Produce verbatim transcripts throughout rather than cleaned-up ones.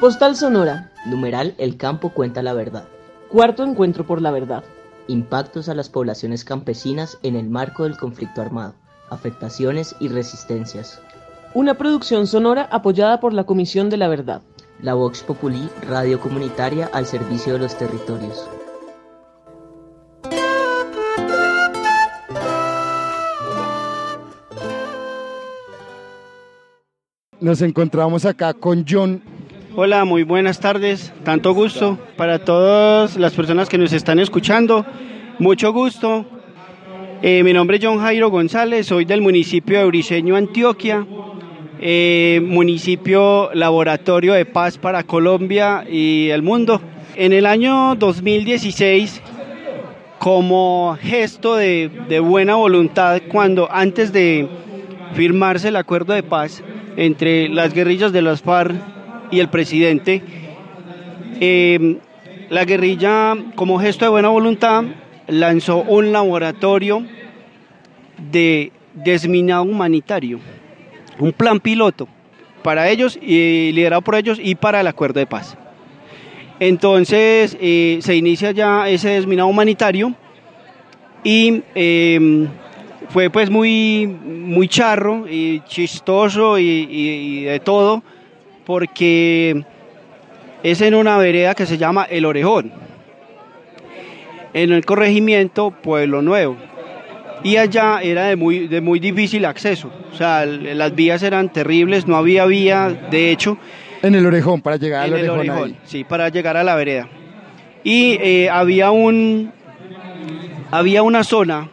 Postal Sonora. Numeral El campo cuenta la verdad. Cuarto encuentro por la verdad. Impactos a las poblaciones campesinas en el marco del conflicto armado. Afectaciones y resistencias. Una producción sonora apoyada por la Comisión de la Verdad. La Vox Populi, radio comunitaria al servicio de los territorios. Nos encontramos acá con John. Hola, muy buenas tardes, tanto gusto para todas las personas que nos están escuchando, mucho gusto. Eh, mi nombre es John Jairo González, soy del municipio de Briceño, Antioquia, eh, municipio laboratorio de paz para Colombia y el mundo. En el año dos mil dieciséis, como gesto de, de buena voluntad, cuando antes de firmarse el acuerdo de paz entre las guerrillas de las FARC y el presidente, eh, la guerrilla, como gesto de buena voluntad, lanzó un laboratorio de desminado humanitario, un plan piloto para ellos, y liderado por ellos y para el acuerdo de paz. Entonces eh, se inicia ya ese desminado humanitario y eh, fue pues muy, muy charro y chistoso y, y, y de todo, porque es en una vereda que se llama El Orejón, en el corregimiento Pueblo Nuevo, y allá era de muy, de muy difícil acceso, o sea, las vías eran terribles, no había vía, de hecho. En El Orejón, para llegar al en Orejón. El Orejón, ahí. sí, para llegar a la vereda. Y eh, había un, había una zona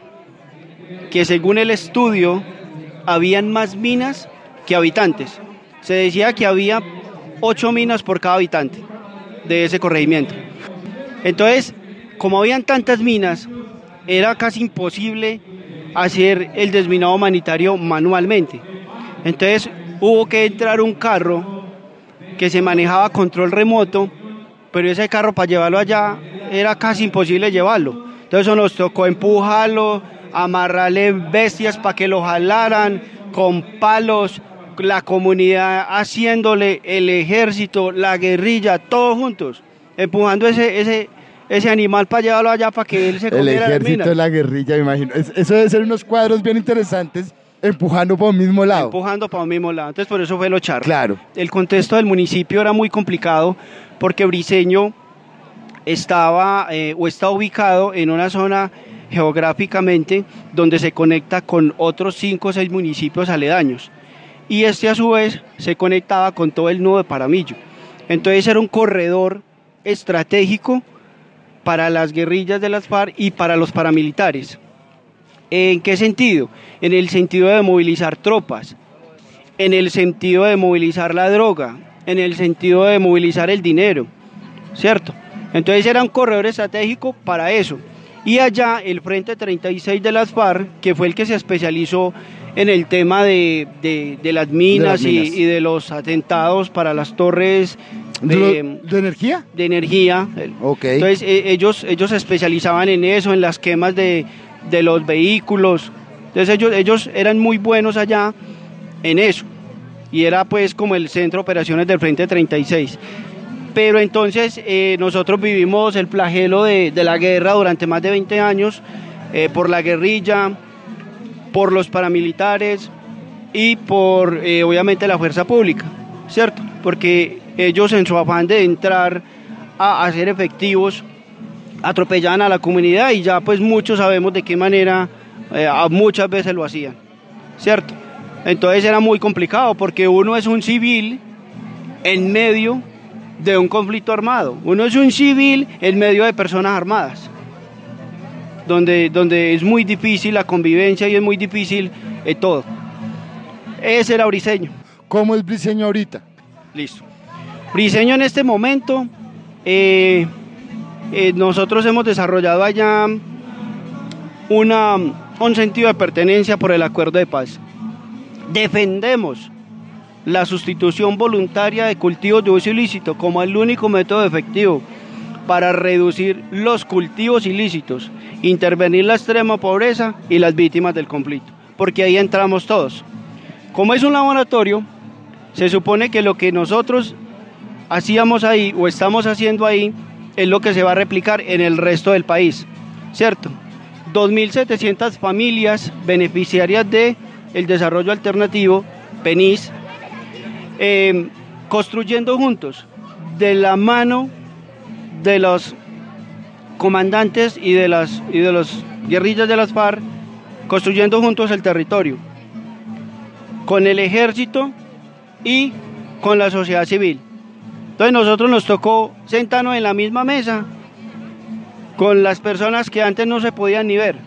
que según el estudio, habían más minas que habitantes. Se decía que había ocho minas por cada habitante de ese corregimiento. Entonces, como habían tantas minas, era casi imposible hacer el desminado humanitario manualmente. Entonces, hubo que entrar un carro que se manejaba a control remoto, pero ese carro para llevarlo allá era casi imposible llevarlo. Entonces, eso nos tocó empujarlo, amarrarle bestias para que lo jalaran, con palos, la comunidad haciéndole, el ejército, la guerrilla, todos juntos, empujando ese, ese, ese animal para llevarlo allá para que él se comiera el las minas. ejército de la guerrilla, me imagino. Es, eso debe ser unos cuadros bien interesantes, empujando para un mismo lado. Empujando para un mismo lado, entonces por eso fue lo charro. Claro. El contexto del municipio era muy complicado porque Briceño estaba eh, o está ubicado en una zona geográficamente donde se conecta con otros cinco o seis municipios aledaños, y este a su vez se conectaba con todo el nudo de Paramillo. Entonces era un corredor estratégico para las guerrillas de las FARC y para los paramilitares. ¿En qué sentido? En el sentido de movilizar tropas, en el sentido de movilizar la droga, en el sentido de movilizar el dinero, ¿cierto? Entonces era un corredor estratégico para eso. Y allá el Frente treinta y seis de las FARC, que fue el que se especializó en el tema de, de, de las minas, de las minas. Y, y de los atentados para las torres de, ¿De energía? De energía. Okay. Entonces eh, ellos, ellos se especializaban en eso, en las quemas de, de los vehículos. Entonces ellos, ellos eran muy buenos allá en eso. Y era pues como el centro de operaciones del Frente treinta y seis. Pero entonces eh, nosotros vivimos el flagelo de, de la guerra durante más de veinte años, eh, por la guerrilla, por los paramilitares y por eh, obviamente la fuerza pública, ¿cierto? Porque ellos en su afán de entrar a, a ser efectivos atropellaban a la comunidad, y ya pues muchos sabemos de qué manera eh, muchas veces lo hacían, ¿cierto? Entonces era muy complicado porque uno es un civil en medio de un conflicto armado, uno es un civil en medio de personas armadas, donde, donde es muy difícil la convivencia y es muy difícil eh, todo. Ese era Briceño. ¿Cómo es Briceño ahorita? Listo. Briceño en este momento, eh, eh, nosotros hemos desarrollado allá una, un sentido de pertenencia por el acuerdo de paz. Defendemos la sustitución voluntaria de cultivos de uso ilícito como el único método efectivo para reducir los cultivos ilícitos, intervenir la extrema pobreza y las víctimas del conflicto, porque ahí entramos todos. Como es un laboratorio, se supone que lo que nosotros hacíamos ahí o estamos haciendo ahí es lo que se va a replicar en el resto del país, ¿cierto? dos mil setecientas familias beneficiarias del desarrollo alternativo, PENIS, eh, construyendo juntos, de la mano de los comandantes y de las y de los guerrillas de las FARC, construyendo juntos el territorio, con el ejército y con la sociedad civil. Entonces nosotros nos tocó sentarnos en la misma mesa con las personas que antes no se podían ni ver,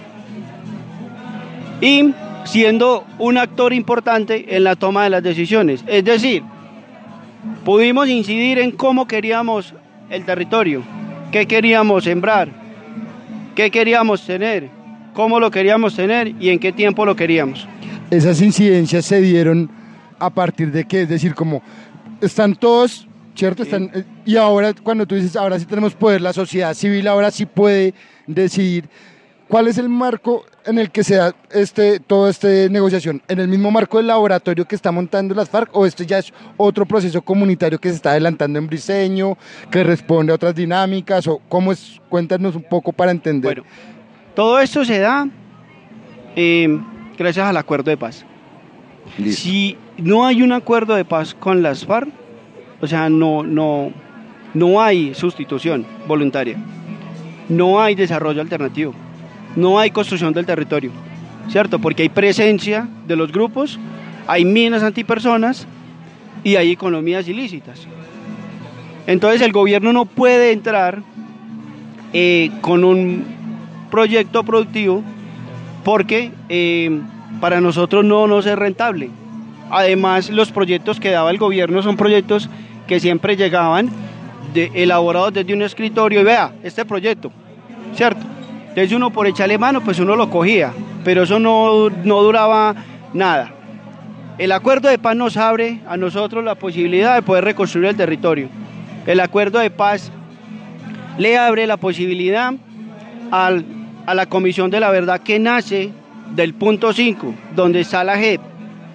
y siendo un actor importante en la toma de las decisiones. Es decir, pudimos incidir en cómo queríamos el territorio, qué queríamos sembrar, qué queríamos tener, cómo lo queríamos tener y en qué tiempo lo queríamos. Esas incidencias se dieron a partir de qué, es decir, como están todos, ¿cierto? Están, eh, y ahora cuando tú dices, ahora sí tenemos poder, la sociedad civil ahora sí puede decidir. ¿Cuál es el marco en el que se da este, toda esta negociación? ¿En el mismo marco del laboratorio que está montando las FARC o esto ya es otro proceso comunitario que se está adelantando en Briceño, que responde a otras dinámicas? O cómo es? Cuéntanos un poco para entender. Bueno, todo esto se da eh, gracias al acuerdo de paz. Listo. Si no hay un acuerdo de paz con las FARC, o sea, no, no, no hay sustitución voluntaria, no hay desarrollo alternativo, no hay construcción del territorio, ¿cierto? Porque hay presencia de los grupos, hay minas antipersonas y hay economías ilícitas. Entonces el gobierno no puede entrar eh, con un proyecto productivo porque eh, para nosotros no nos es rentable. Además, los proyectos que daba el gobierno son proyectos que siempre llegaban de, elaborados desde un escritorio y vea, este proyecto, ¿cierto? Entonces uno por echarle mano, pues uno lo cogía, pero eso no, no duraba nada. El acuerdo de paz nos abre a nosotros la posibilidad de poder reconstruir el territorio. El acuerdo de paz le abre la posibilidad al, a la Comisión de la Verdad que nace del punto cinco, donde está la J E P.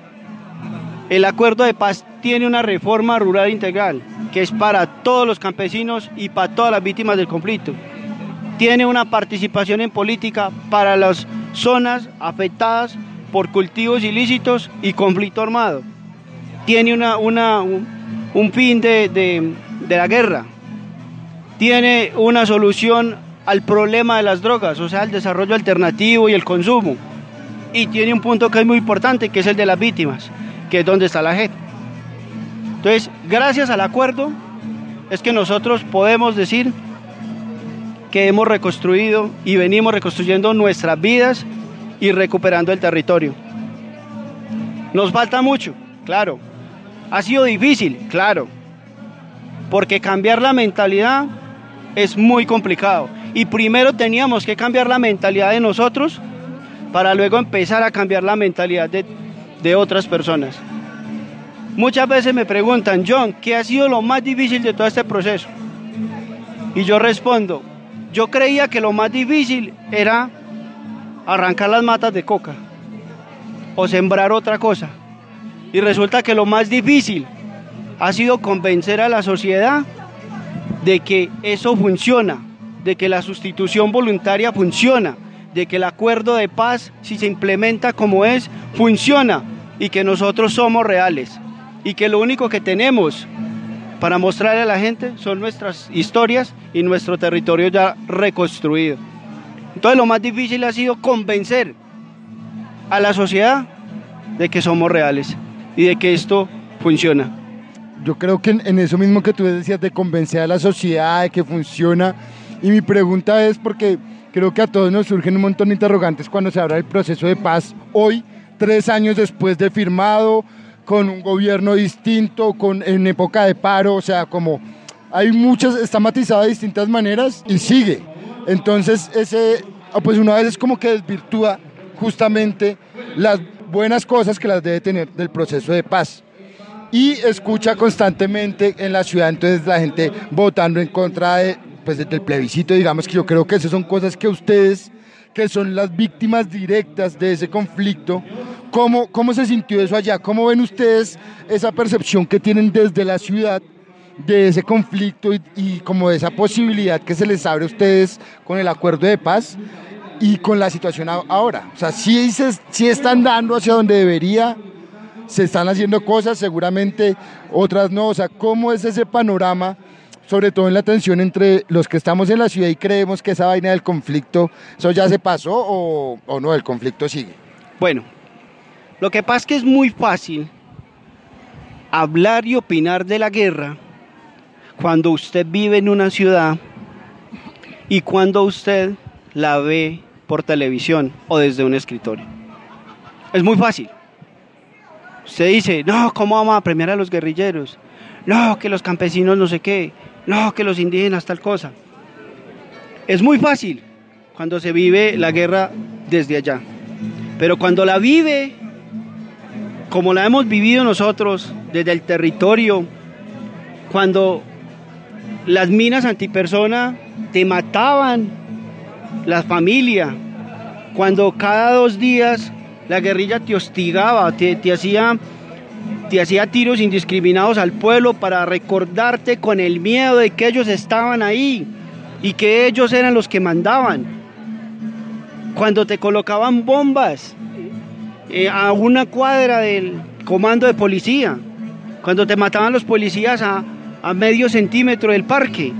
El acuerdo de paz tiene una reforma rural integral, que es para todos los campesinos y para todas las víctimas del conflicto. Tiene una participación en política para las zonas afectadas por cultivos ilícitos y conflicto armado. Tiene una, una, un, un fin de, de, de la guerra. Tiene una solución al problema de las drogas, o sea, el desarrollo alternativo y el consumo. Y tiene un punto que es muy importante, que es el de las víctimas, que es donde está la J E P. Entonces, gracias al acuerdo, es que nosotros podemos decir que hemos reconstruido y venimos reconstruyendo nuestras vidas y recuperando el territorio. Nos falta mucho, claro. Ha sido difícil, claro, porque cambiar la mentalidad es muy complicado. Y primero teníamos que cambiar la mentalidad de nosotros para luego empezar a cambiar la mentalidad de, de otras personas. Muchas veces me preguntan, John, ¿qué ha sido lo más difícil de todo este proceso? Y yo respondo, yo creía que lo más difícil era arrancar las matas de coca o sembrar otra cosa. Y resulta que lo más difícil ha sido convencer a la sociedad de que eso funciona, de que la sustitución voluntaria funciona, de que el acuerdo de paz, si se implementa como es, funciona y que nosotros somos reales y que lo único que tenemos para mostrarle a la gente son nuestras historias y nuestro territorio ya reconstruido. Entonces lo más difícil ha sido convencer a la sociedad de que somos reales y de que esto funciona. Yo creo que en, en eso mismo que tú decías de convencer a la sociedad de que funciona, y mi pregunta es porque creo que a todos nos surgen un montón de interrogantes cuando se habla del proceso de paz hoy, tres años después de firmado, con un gobierno distinto, con, en época de paro, o sea, como hay muchas, está matizado de distintas maneras y sigue. Entonces, ese, pues una vez es como que desvirtúa justamente las buenas cosas que las debe tener del proceso de paz. Y escucha constantemente en la ciudad, entonces la gente votando en contra de, pues, del plebiscito, digamos que yo creo que esas son cosas que ustedes, que son las víctimas directas de ese conflicto, ¿cómo, cómo se sintió eso allá? ¿Cómo ven ustedes esa percepción que tienen desde la ciudad de ese conflicto y, y como de esa posibilidad que se les abre a ustedes con el acuerdo de paz y con la situación a, ahora? O sea, sí, se, sí están dando hacia donde debería, se están haciendo cosas, seguramente otras no. O sea, ¿cómo es ese panorama, sobre todo en la tensión entre los que estamos en la ciudad y creemos que esa vaina del conflicto, eso ya se pasó o, o no, el conflicto sigue? Bueno, lo que pasa es que es muy fácil hablar y opinar de la guerra cuando usted vive en una ciudad y cuando usted la ve por televisión o desde un escritorio. Es muy fácil. Usted dice, no, ¿cómo vamos a premiar a los guerrilleros? No, que los campesinos no sé qué. No, que los indígenas tal cosa. Es muy fácil cuando se vive la guerra desde allá. Pero cuando la vive, como la hemos vivido nosotros, desde el territorio, cuando las minas antipersona te mataban la familia, cuando cada dos días la guerrilla te hostigaba, te, te hacía, te hacía tiros indiscriminados al pueblo para recordarte con el miedo de que ellos estaban ahí y que ellos eran los que mandaban, cuando te colocaban bombas eh, a una cuadra del comando de policía, cuando te mataban los policías a, a medio centímetro del parque,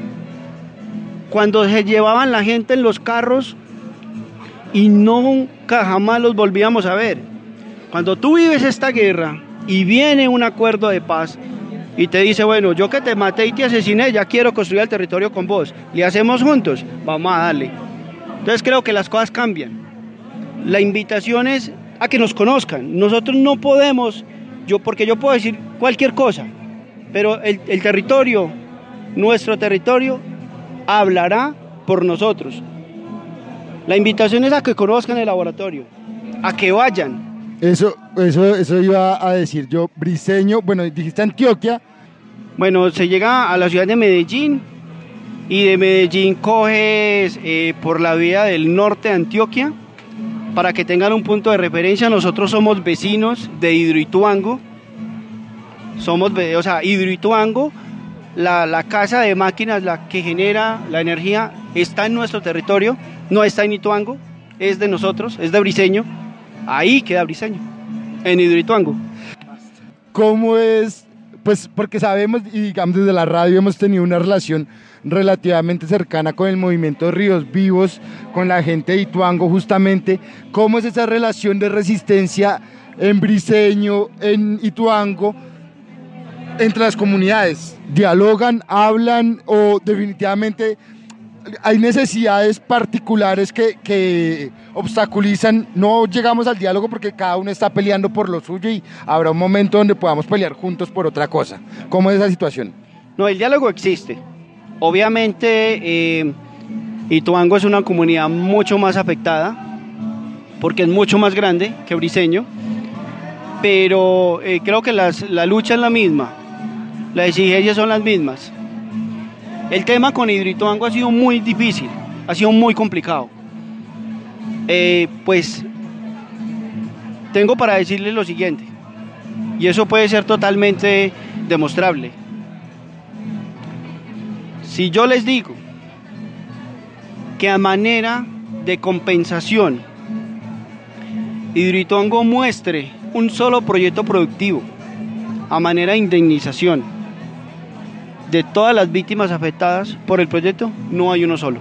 cuando se llevaban la gente en los carros y nunca jamás los volvíamos a ver. Cuando tú vives esta guerra y viene un acuerdo de paz y te dice, bueno, yo que te maté y te asesiné, ya quiero construir el territorio con vos, ¿le hacemos juntos? Vamos a darle. Entonces creo que las cosas cambian. La invitación es a que nos conozcan. Nosotros no podemos, yo porque yo puedo decir cualquier cosa, pero el, el territorio, nuestro territorio, hablará por nosotros. La invitación es a que conozcan el laboratorio, a que vayan. Eso, eso, eso iba a decir yo. Briceño, bueno, dijiste Antioquia. Bueno, se llega a la ciudad de Medellín y de Medellín coges eh, por la vía del norte de Antioquia. Para que tengan un punto de referencia, nosotros somos vecinos de Hidroituango. Somos, o sea, Hidroituango, la, la casa de máquinas, la que genera la energía, está en nuestro territorio, no está en Ituango, es de nosotros, es de Briceño. Ahí queda Briceño, en Hidroituango. ¿Cómo es? Pues porque sabemos, y digamos desde la radio hemos tenido una relación relativamente cercana con el movimiento Ríos Vivos, con la gente de Ituango justamente. ¿Cómo es esa relación de resistencia en Briceño, en Ituango, entre las comunidades? ¿Dialogan, hablan o definitivamente hay necesidades particulares que, que obstaculizan? No llegamos al diálogo porque cada uno está peleando por lo suyo y habrá un momento donde podamos pelear juntos por otra cosa. ¿Cómo es esa situación? No, el diálogo existe. Obviamente eh, Ituango es una comunidad mucho más afectada porque es mucho más grande que Briceño, pero eh, creo que las, la lucha es la misma, las exigencias son las mismas. El tema con Hidroituango ha sido muy difícil, ha sido muy complicado. Eh, pues tengo para decirles lo siguiente, y eso puede ser totalmente demostrable. Si yo les digo que a manera de compensación Hidroituango muestre un solo proyecto productivo a manera de indemnización de todas las víctimas afectadas por el proyecto, no hay uno solo.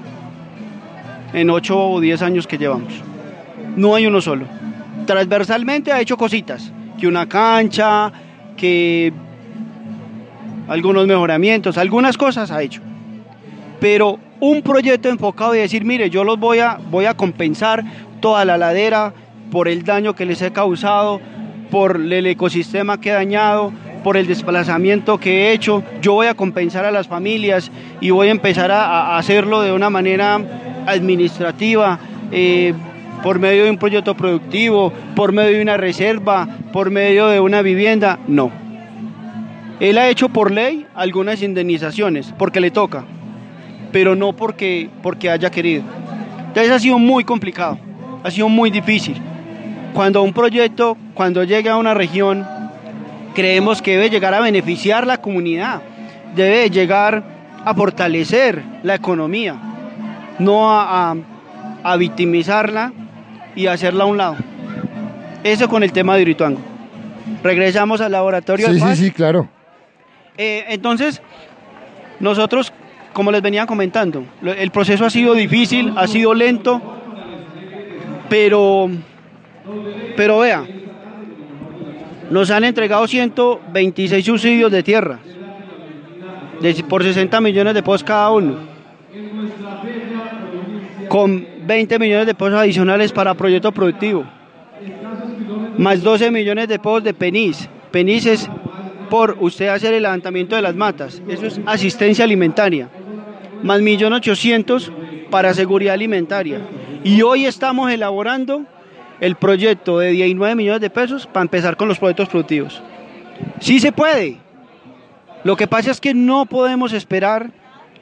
En ocho o diez años que llevamos, no hay uno solo. Transversalmente ha hecho cositas, que una cancha, que algunos mejoramientos, algunas cosas ha hecho. Pero un proyecto enfocado y decir, mire, yo los voy a, voy a compensar toda la ladera por el daño que les he causado, por el ecosistema que he dañado, por el desplazamiento que he hecho, yo voy a compensar a las familias y voy a empezar a, a hacerlo de una manera administrativa, eh, por medio de un proyecto productivo, por medio de una reserva, por medio de una vivienda. No. Él ha hecho por ley algunas indemnizaciones, porque le toca, pero no porque, porque haya querido. Entonces ha sido muy complicado, ha sido muy difícil. Cuando un proyecto, cuando llega a una región, creemos que debe llegar a beneficiar la comunidad, debe llegar a fortalecer la economía, no a, a, a victimizarla y hacerla a un lado. Eso con el tema de Hidroituango. Regresamos al laboratorio. Sí, del sí, P A S. sí, claro. Eh, entonces, nosotros, como les venía comentando, lo- el proceso ha sido difícil, ha sido lento, pero, pero vea, nos han entregado ciento veintiséis subsidios de tierra, de- por sesenta millones de pesos cada uno, con veinte millones de pesos adicionales para proyecto productivo, más doce millones de pesos de PENIS. PENIS es por usted hacer el levantamiento de las matas, eso es asistencia alimentaria, más un millón ochocientos para seguridad alimentaria. Y hoy estamos elaborando el proyecto de diecinueve millones de pesos para empezar con los proyectos productivos. Sí se puede. Lo que pasa es que no podemos esperar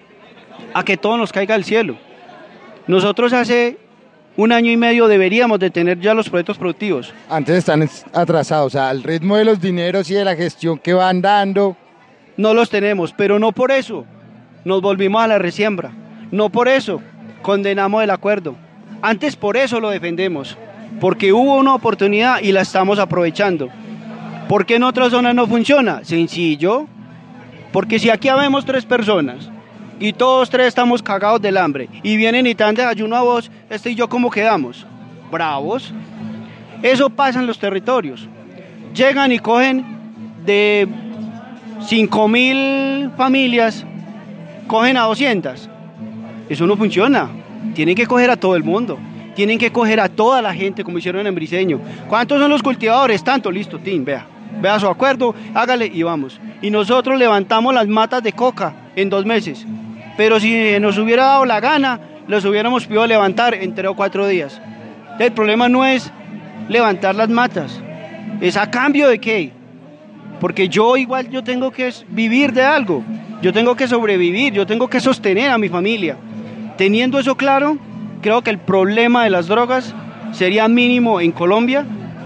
a que todo nos caiga del cielo. Nosotros hace un año y medio deberíamos de tener ya los proyectos productivos. Antes están es- atrasados, o sea, al ritmo de los dineros y de la gestión que van dando. No los tenemos, pero no por eso nos volvimos a la resiembra. No por eso condenamos el acuerdo. Antes por eso lo defendemos, porque hubo una oportunidad y la estamos aprovechando. ¿Por qué en otras zonas no funciona? Sencillo, porque si aquí habemos tres personas y todos tres estamos cagados del hambre y vienen y te dan desayuno a vos, este y yo, ¿cómo quedamos? Bravos. Eso pasa en los territorios. Llegan y cogen de cinco mil familias, cogen a doscientas. Eso no funciona. Tienen que coger a todo el mundo. Tienen que coger a toda la gente, como hicieron en Briceño. ¿Cuántos son los cultivadores? Tanto, listo, Tim, vea. Vea su acuerdo, hágale y vamos. Y nosotros levantamos las matas de coca en dos meses. Pero si nos hubiera dado la gana, los hubiéramos podido levantar en tres o cuatro días. El problema no es levantar las matas. ¿Es a cambio de qué? Porque yo igual yo tengo que vivir de algo. Yo tengo que sobrevivir, yo tengo que sostener a mi familia. Teniendo eso claro, creo que el problema de las drogas sería mínimo en Colombia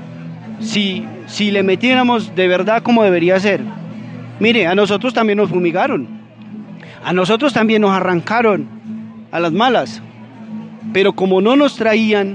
si, si le metiéramos de verdad como debería ser. Mire, a nosotros también nos fumigaron, a nosotros también nos arrancaron a las malas, pero como no nos traían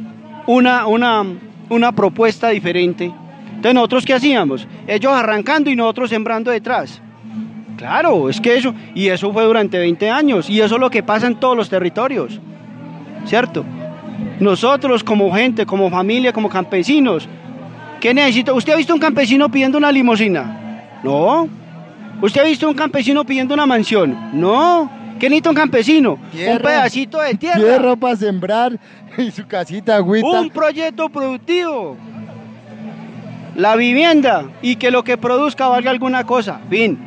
una, una, una propuesta diferente, entonces nosotros ¿qué hacíamos? Ellos arrancando y nosotros sembrando detrás. Claro, es que eso, y eso fue durante veinte años, y eso es lo que pasa en todos los territorios, ¿cierto? Nosotros como gente, como familia, como campesinos, ¿qué necesita? ¿Usted ha visto un campesino pidiendo una limusina? No. ¿Usted ha visto un campesino pidiendo una mansión? No. ¿Qué necesita un campesino? Tierra. Un pedacito de tierra. Tierra para sembrar y su casita, agüita. Un proyecto productivo. La vivienda y que lo que produzca valga alguna cosa. Fin.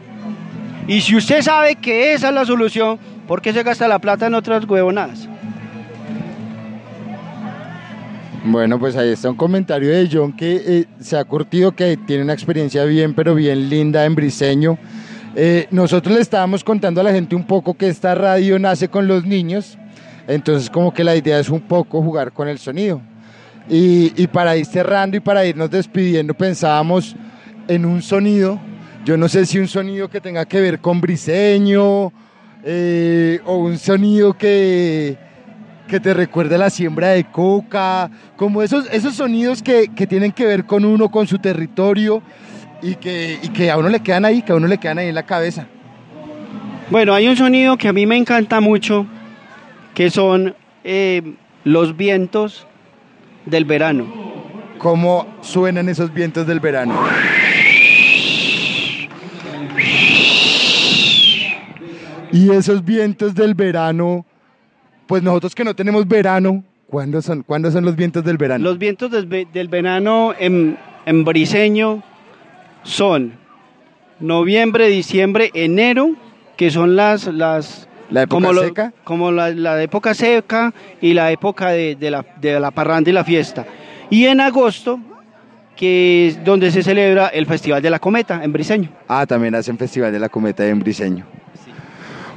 Y si usted sabe que esa es la solución, ¿por qué se gasta la plata en otras huevonadas? Bueno, pues ahí está un comentario de John que eh, se ha curtido, que tiene una experiencia bien, pero bien linda en Briceño. Eh, nosotros le estábamos contando a la gente un poco que esta radio nace con los niños, entonces como que la idea es un poco jugar con el sonido. Y, y para ir cerrando y para irnos despidiendo, pensábamos en un sonido, yo no sé si un sonido que tenga que ver con Briceño, eh, o un sonido que, que te recuerde a la siembra de coca, como esos, esos sonidos que, que tienen que ver con uno, con su territorio, y que, y que a uno le quedan ahí, que a uno le quedan ahí en la cabeza. Bueno, hay un sonido que a mí me encanta mucho, que son eh, los vientos del verano. ¿Cómo suenan esos vientos del verano? Y esos vientos del verano, pues nosotros que no tenemos verano, ¿cuándo son, ¿cuándo son los vientos del verano? Los vientos del, ve- del verano en, en Briceño son noviembre, diciembre, enero, que son las... las ¿La época como lo- seca? como la, la época seca y la época de, de la, de la parranda y la fiesta. Y en agosto, que es donde se celebra el Festival de la Cometa en Briceño. Ah, también hacen Festival de la Cometa en Briceño.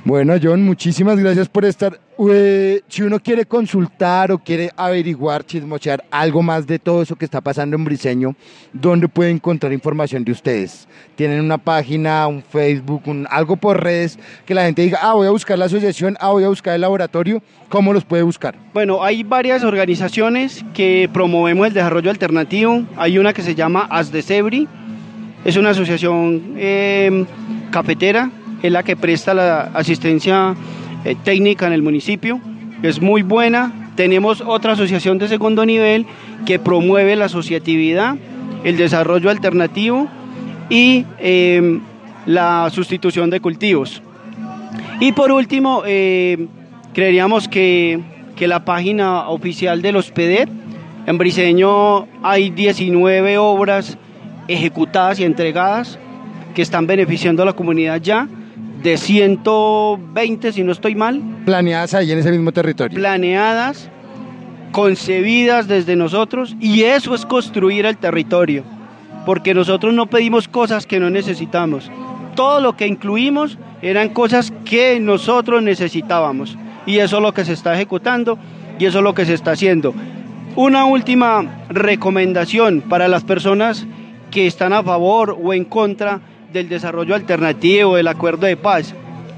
Bueno, John, muchísimas gracias por estar. Eh, si uno quiere consultar o quiere averiguar, chismosear algo más de todo eso que está pasando en Briseño, ¿dónde puede encontrar información de ustedes? ¿Tienen una página, un Facebook, un, algo por redes que la gente diga, ah, voy a buscar la asociación, ah, voy a buscar el laboratorio? ¿Cómo los puede buscar? Bueno, hay varias organizaciones que promovemos el desarrollo alternativo. Hay una que se llama ASDECEBRI, es una asociación eh, cafetera, es la que presta la asistencia eh, técnica en el municipio, es muy buena. Tenemos otra asociación de segundo nivel que promueve la asociatividad, el desarrollo alternativo y eh, la sustitución de cultivos. Y por último, eh, creeríamos que, que la página oficial de los P E D E T, en Briseño hay diecinueve obras ejecutadas y entregadas que están beneficiando a la comunidad ya, de ciento veinte, si no estoy mal. Planeadas ahí en ese mismo territorio. Planeadas, concebidas desde nosotros, y eso es construir el territorio, porque nosotros no pedimos cosas que no necesitamos. Todo lo que incluimos eran cosas que nosotros necesitábamos, y eso es lo que se está ejecutando, y eso es lo que se está haciendo. Una última recomendación para las personas que están a favor o en contra del desarrollo alternativo, del acuerdo de paz.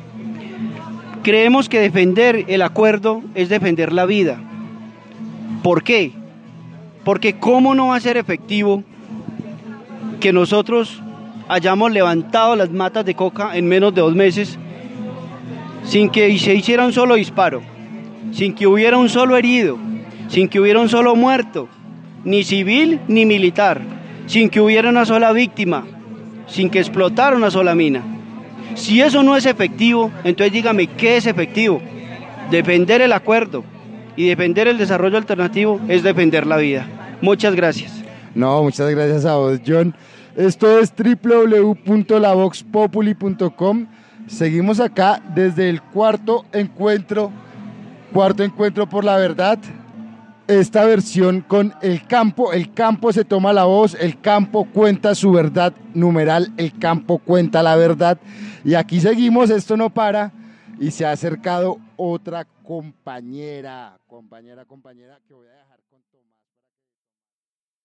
Creemos que defender el acuerdo es defender la vida. ¿Por qué? Porque ¿cómo no va a ser efectivo que nosotros hayamos levantado las matas de coca en menos de dos meses sin que se hiciera un solo disparo, sin que hubiera un solo herido, sin que hubiera un solo muerto, ni civil ni militar, sin que hubiera una sola víctima, sin que explotara una sola mina? Si eso no es efectivo, entonces dígame, ¿qué es efectivo? Defender el acuerdo y defender el desarrollo alternativo es defender la vida. Muchas gracias. No, muchas gracias a vos, John. Esto es w w w punto la vox populi punto com. Seguimos acá desde el cuarto encuentro, cuarto encuentro por la verdad. Esta versión con el campo, el campo se toma la voz, el campo cuenta su verdad, numeral, el campo cuenta la verdad. Y aquí seguimos, esto no para, y se ha acercado otra compañera, compañera, compañera, que voy a dejar.